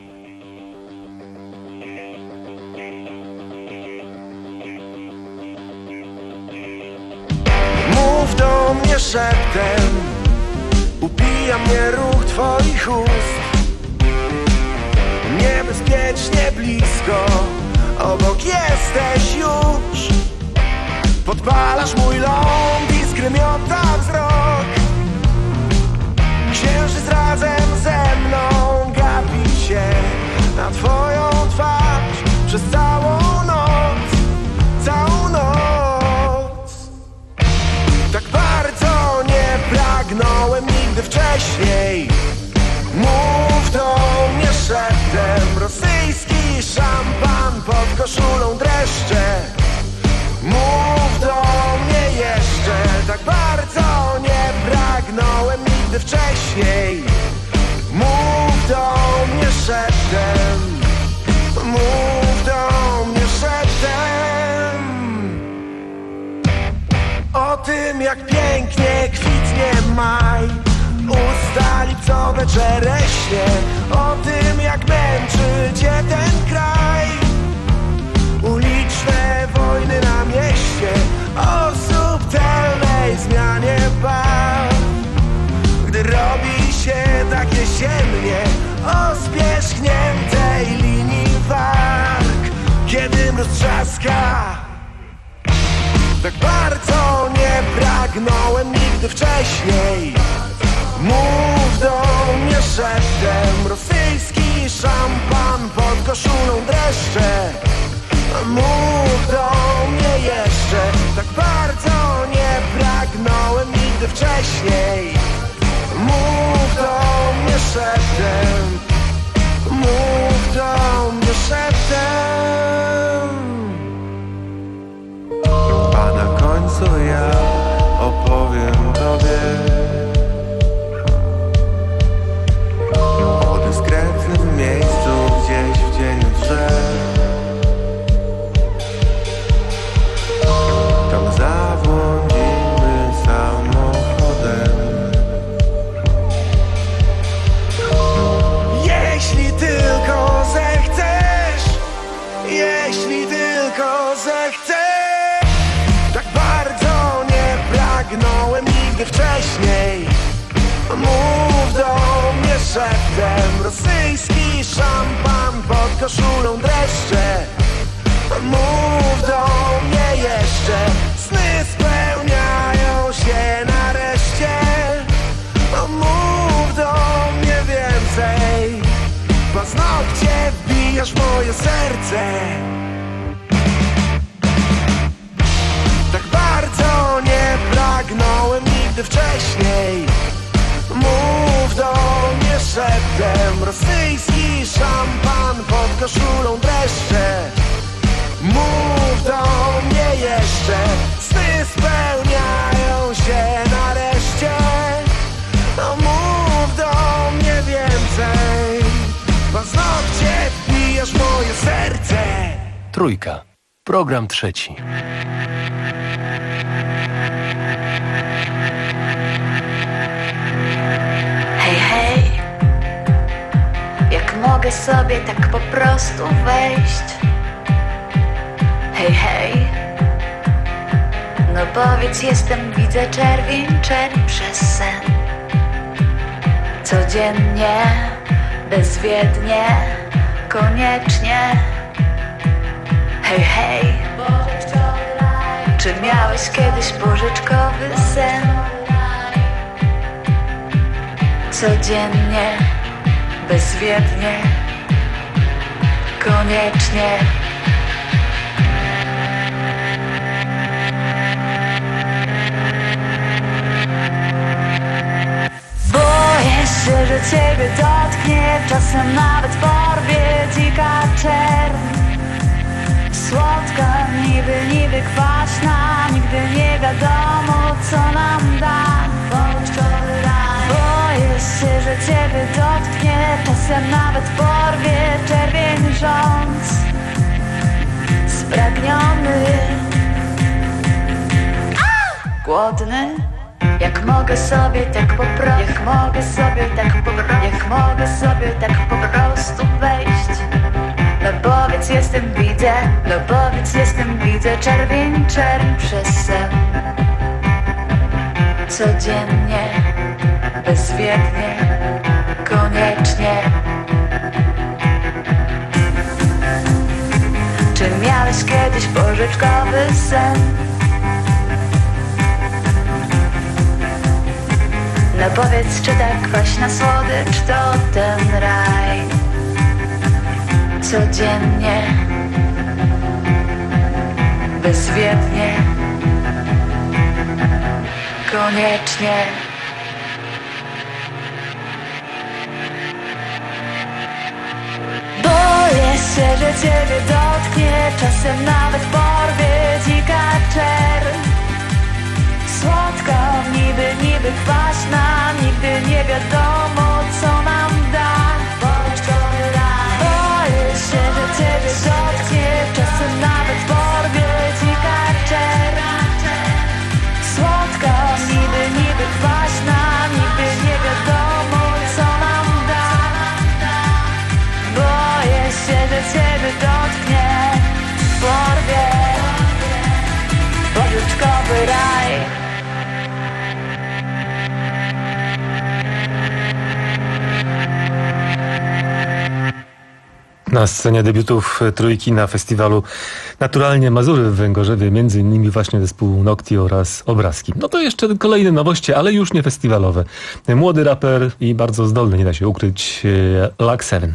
Mów do mnie szeptem, upija mnie ruch twoich ust. Niebezpiecznie blisko, obok jesteś już. Podpalasz mój ląd, iskry miota wzrok. Księżyc razem ze mną gapi się na twoją twarz przez całą noc, całą noc. Tak bardzo nie pragnąłem nigdy wcześniej. Mów do mnie szeptem, rosyjski szampan pod koszulą dreszcze. Mów do mnie jeszcze, tak bardzo nie pragnąłem nigdy wcześniej. Mów do mnie szeptem, mów do mnie szeptem. O tym, jak pięknie kwitnie maj, usta lipcowe czereśnie. O tym, jak męczy cię ten kraj, uliczne wojny na mieście. O subtelnej zmianie barw, gdy robi się tak jesiennie. O spierzchniętej linii warg, kiedy mróz trzaska. Tak bardzo nie pragnąłem nigdy wcześniej. Mów do mnie szeptem, rosyjski szampan pod koszulą dreszcze. Mów do mnie jeszcze, tak bardzo nie pragnąłem nigdy wcześniej. Mów do mnie szeptem, mów do mnie szeptem. A na końcu ja opowiem tobie szeptem. Rosyjski szampan, pod koszulą dreszcze. Mów do mnie jeszcze, sny spełniają się nareszcie. Mów do mnie więcej, paznokcie wbijasz w moje serce. Tak bardzo nie pragnąłem nigdy wcześniej. Mów do mnie szeptem, rosyjski szampan, pod koszulą dreszcze. Mów do mnie jeszcze, sny spełniają się nareszcie. Mów do mnie więcej, paznokcie wbijasz moje serce. Trójka. Program trzeci. Hej, hej, jak mogę sobie tak po prostu wejść? Hej, hej, no powiedz, jestem, widzę czerwień, czerń przez sen. Codziennie, bezwiednie, koniecznie. Hej, hej, czy miałeś kiedyś pożyczkowy sen? Codziennie, bezwiednie, koniecznie. Boję się, że ciebie dotknie, czasem nawet porwie dzika czerń. Słodka, niby, niby kwaśna, nigdy nie wiadomo co nam da. Boję się, że ciebie dotknie, czasem nawet porwie czerwień rząd. Spragniony, głodny. Jak mogę sobie tak po prostu, jak mogę sobie tak po prostu, jak mogę sobie tak po prostu wejść. No powiedz, jestem, widzę, no powiedz, jestem, widzę czerwień, czerń przez sen. Codziennie, bezwiednie, koniecznie. Czy miałeś kiedyś pożyczkowy sen? No powiedz, czy ta kwaśna słodycz to ten raj? Codziennie, bezwiednie, koniecznie. Boję się, że ciebie dotknie, czasem nawet porwie dzika czerń. Słodka, niby, niby kwaśna, nigdy nie wiadomo co nam da. Boję się, że ciebie dotknie, czasem nawet porwie dzika czerń. Słodka, niby, niby kwaśna, nigdy nie wiadomo co nam da. Boję się, że ciebie dotknie, porwie pożyczkowy raj. Na scenie debiutów Trójki na festiwalu Naturalnie Mazury w Węgorzewie, między innymi właśnie zespół Nocti oraz Obrazki. No to jeszcze kolejne nowości, ale już nie festiwalowe. Młody raper i bardzo zdolny, nie da się ukryć, Lak Seven.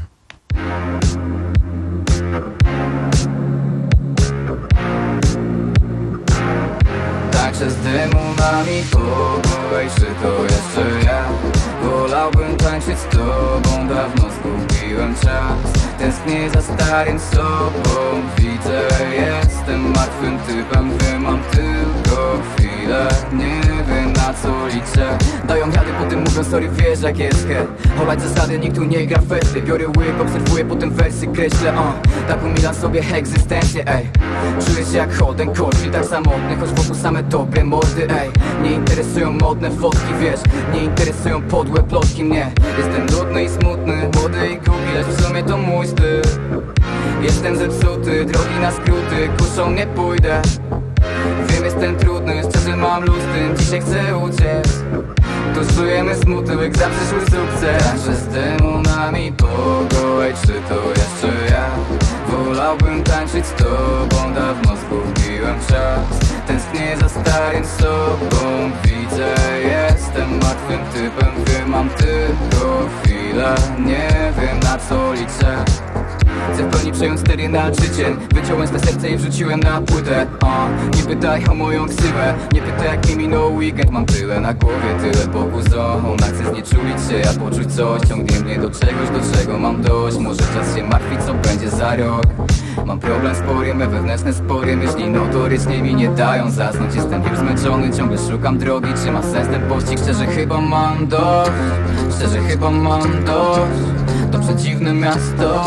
Tańczę z demonami, powołaj, czy to jeszcze ja? Wolałbym tańczyć z tobą, dawno zgubiłem czas. Tęsknię za starym sobą, widzę, jestem martwym typem. Wiem, mam tylko chwilę, nie wiem na co liczę. Dają rady, potem mówią sorry, wiesz jak jest he. Chować zasady, nikt tu nie gra festy. Biorę łyk, obserwuję, potem wersy kreślę uh. Tak umilam sobie egzystencję, ej. Czuję się jak Holden Caulfield, tak samotny, choć wokół same dobre mordy, ej. Nie interesują modne fotki, wiesz, nie interesują podłe plotki mnie. Jestem nudny i smutny, młody i głupi, lecz w sumie to mój styl. Jestem zepsuty, drogi na skróty, kuszą nie pójdę. Wiem, jestem trudny, szczerze mam luz tym, dzisiaj chcę uciec. to czujemy smutek za przyszły sukces. Tańczę z demonami po gołej, czy to jeszcze ja? Wolałbym tańczyć z tobą, dawno zgubiłem czas. Tęsknię za starym sobą, widzę, jestem martwym typem. Wiem, mam tylko chwilę, nie wiem na co liczę. Chcę w pełni przejąć stery na życiem. Wyciąłem swe serce i wrzuciłem na płytę. uh, Nie pytaj o moją ksywę, nie pytaj jak mi minął weekend. Mam tyle na głowie, tyle boku zon. Chcę znieczulić się, a poczuć coś. Ciągnie mnie do czegoś, do czego mam dość. Może czas się martwić, co będzie za rok. Mam problem spory, me wewnętrzne spory. Myśli notorycznie mi nie dają zasnąć. Jestem już zmęczony, ciągle szukam drogi. Czy ma sens ten pościg? Szczerze chyba mam dość. Szczerze chyba mam dość. To przedziwne miasto.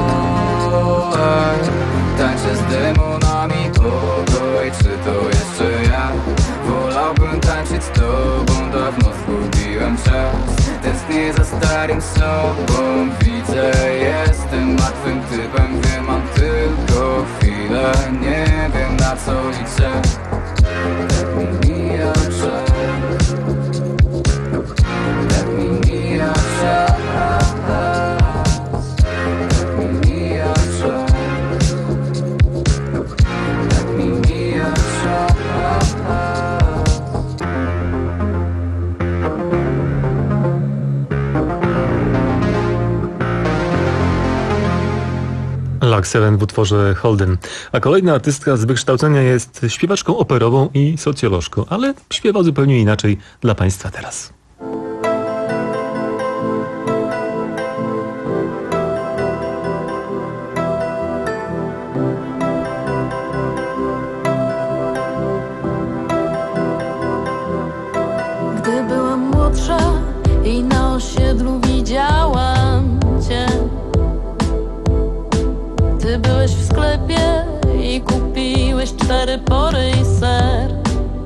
Tańczę z demonami pokoj, czy to jeszcze ja? Wolałbym tańczyć z tobą, dawno zgubiłem czas. Tęsknię za starym sobą, widzę, jestem martwym typem. Wiem, mam tylko chwilę, nie wiem na co liczę. Tak mi mija czas. Tak mi mija czas. Luck Seven w utworze Holden. A kolejna artystka z wykształcenia jest śpiewaczką operową i socjolożką, ale śpiewa zupełnie inaczej dla Państwa teraz. Gdy byłam młodsza i na osiedlu widziałam cię, ty byłeś w sklepie i kupiłeś cztery pory i ser.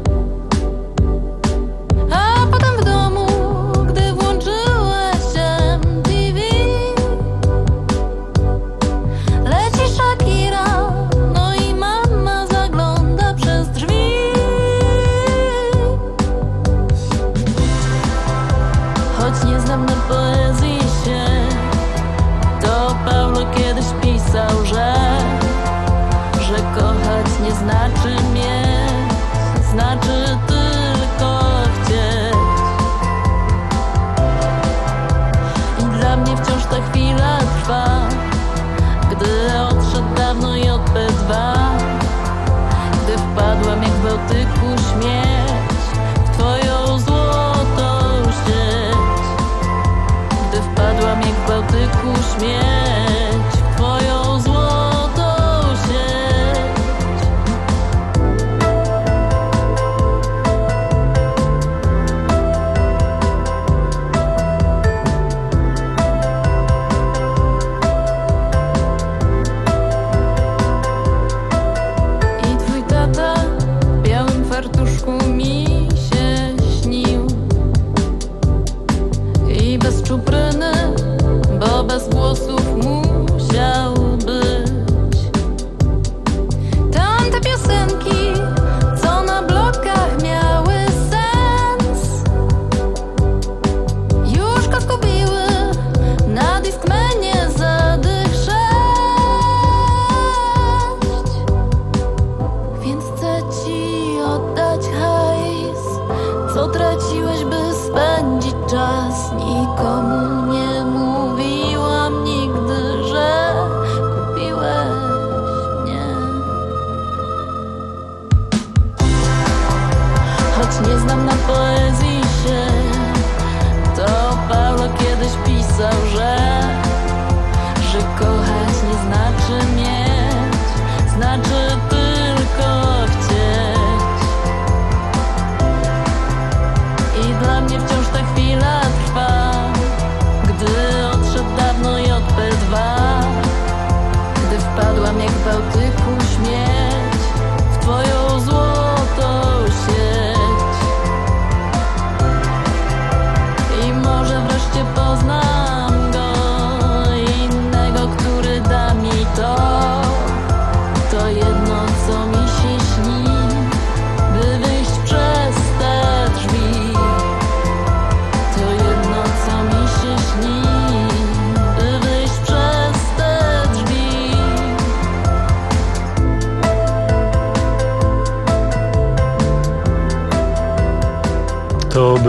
A potem w domu, gdy włączyłeś M T V, leci Shakira, no i mama zagląda przez drzwi. Choć nie znam na poezji się, to Paulo kiedyś pisał, że że kochać nie znaczy mieć, znaczy tylko chcieć. I dla mnie wciąż ta chwila trwa, gdy odszedł dawno J P dwa, gdy wpadłam jak w Bałtyku śmieć w twoją złotą sieć. Gdy wpadłam jak w Bałtyku śmieć w twoją złotą sieć. I twój tata w białym fartuszku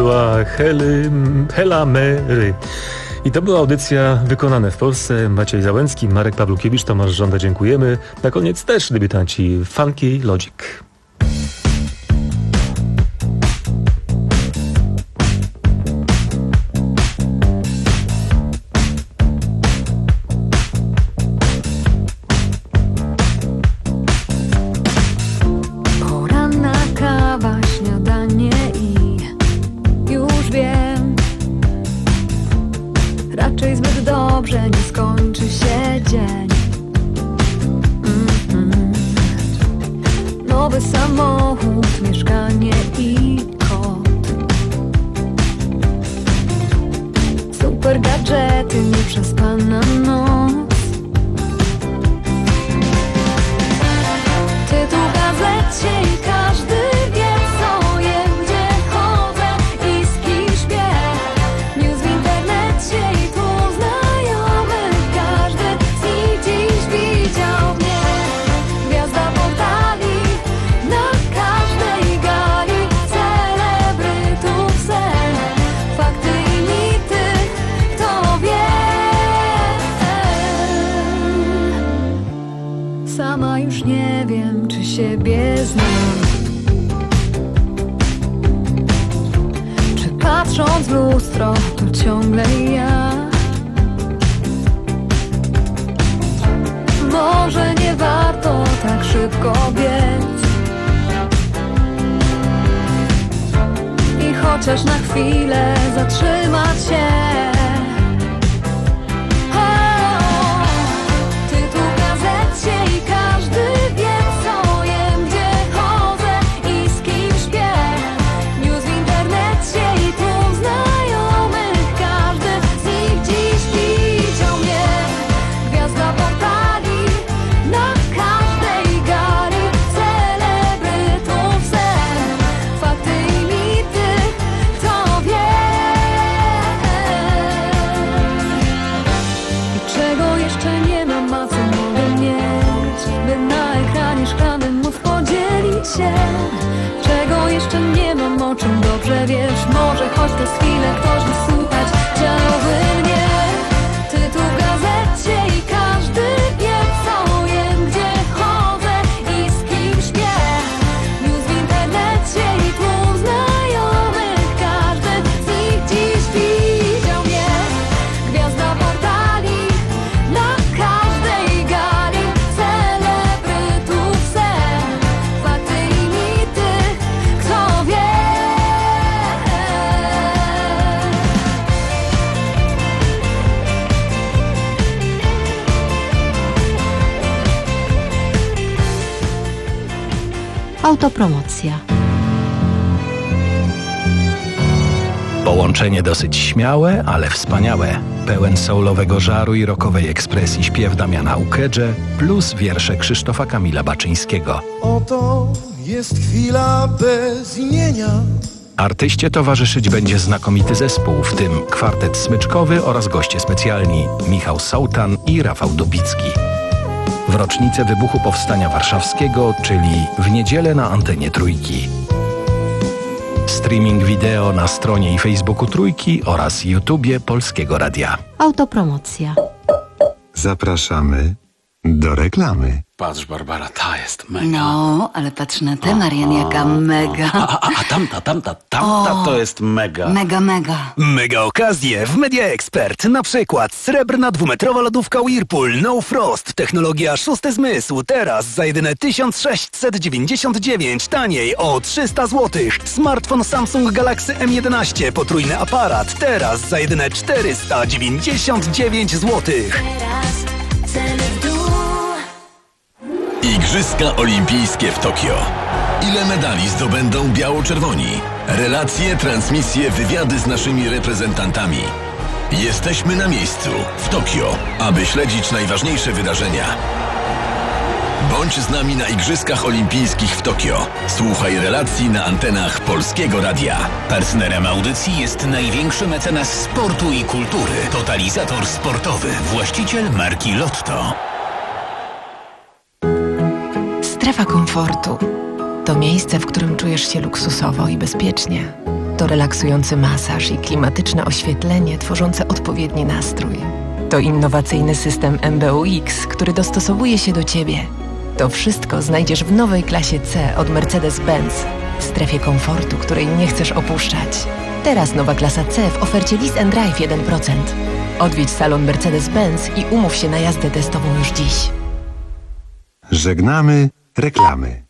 była Hely, Hela Mery. I to była audycja wykonana w Polsce. Maciej Załęcki, Marek Pawlukiewicz, Tomasz Żąda, dziękujemy. Na koniec też debiutanci Funky Logic. Poranna kawa, śniadanie i już wiem, raczej zbyt dobrze nie skończy się dzień. Mm-mm. Nowy samochód, mieszkanie i kot. Super gadżety, nieprzespana noc. Tytuł gazecie i każdy wie, co jem, gdzie chodzę i z kim śpię. News w internecie i tłum znajomych, każdy z nich dziś widział mnie. Gwiazda portali, na każdej gali celebrytów sen. Fakty i mity, kto wie. Sama już nie wiem, czy siebie znam. Czy patrząc w lustro, to ciągle ja? Może nie warto tak szybko biec i chociaż na chwilę zatrzymać się. Tytuł w gazecie i każdy wie, co jem, gdzie chodzę i z kim śpię. News w internecie i tłum znajomych, każdy z nich dziś widział mnie. Gwiazda portali, na każdej gali celebrytów sen. Fakty i mity, kto wie. I czego jeszcze nie mam, a co mogę mieć, by na ekranie szklanym móc podzielić się. Czego jeszcze nie mam, o czym dobrze wiesz, może choć przez chwilę ktoś wysłuchać chciałby mnie. Tytuł w gazecie i każdy wie, co jem, gdzie chodzę i z kim śpię. News w internecie i tłum znajomych, każdy z nich dziś widział mnie. Gwiazda portali, na każdej gali celebrytów sen. Fakty i mity, kto wie. Autopromocja. Połączenie dosyć śmiałe, ale wspaniałe. Pełen soulowego żaru i rockowej ekspresji śpiew Damiana Ukedże plus wiersze Krzysztofa Kamila Baczyńskiego. Oto jest chwila bez imienia. Artyście towarzyszyć będzie znakomity zespół, w tym kwartet smyczkowy oraz goście specjalni Michał Sołtan i Rafał Dubicki. W rocznicę wybuchu Powstania Warszawskiego, czyli w niedzielę na antenie Trójki. Streaming wideo na stronie i Facebooku Trójki oraz YouTubie Polskiego Radia. Autopromocja. Zapraszamy do reklamy. Patrz, Barbara, ta jest mega. No, ale patrz na tę, Marian, jaka mega. A, a, a tamta, tamta, tamta O, to jest mega. Mega, mega. Mega okazje w Media Expert. Na przykład srebrna dwumetrowa lodówka Whirlpool No Frost. Technologia szósty zmysł. Teraz za jedyne tysiąc sześćset dziewięćdziesiąt dziewięć. Taniej o trzysta złotych. Smartfon Samsung Galaxy M jedenaście. Potrójny aparat. Teraz za jedyne czterysta dziewięćdziesiąt dziewięć złotych. Teraz ceny w dół. Igrzyska Olimpijskie w Tokio. Ile medali zdobędą biało-czerwoni? Relacje, transmisje, wywiady z naszymi reprezentantami. Jesteśmy na miejscu, w Tokio, aby śledzić najważniejsze wydarzenia. Bądź z nami na Igrzyskach Olimpijskich w Tokio. Słuchaj relacji na antenach Polskiego Radia. Partnerem audycji jest największy mecenas sportu i kultury. Totalizator sportowy, właściciel marki Lotto. Strefa komfortu to miejsce, w którym czujesz się luksusowo i bezpiecznie. To relaksujący masaż i klimatyczne oświetlenie tworzące odpowiedni nastrój. To innowacyjny system M B U X, który dostosowuje się do Ciebie. To wszystko znajdziesz w nowej klasie C od Mercedes-Benz, w strefie komfortu, której nie chcesz opuszczać. Teraz nowa klasa C w ofercie Lease and Drive jeden procent. Odwiedź salon Mercedes-Benz i umów się na jazdę testową już dziś. Żegnamy reklamy.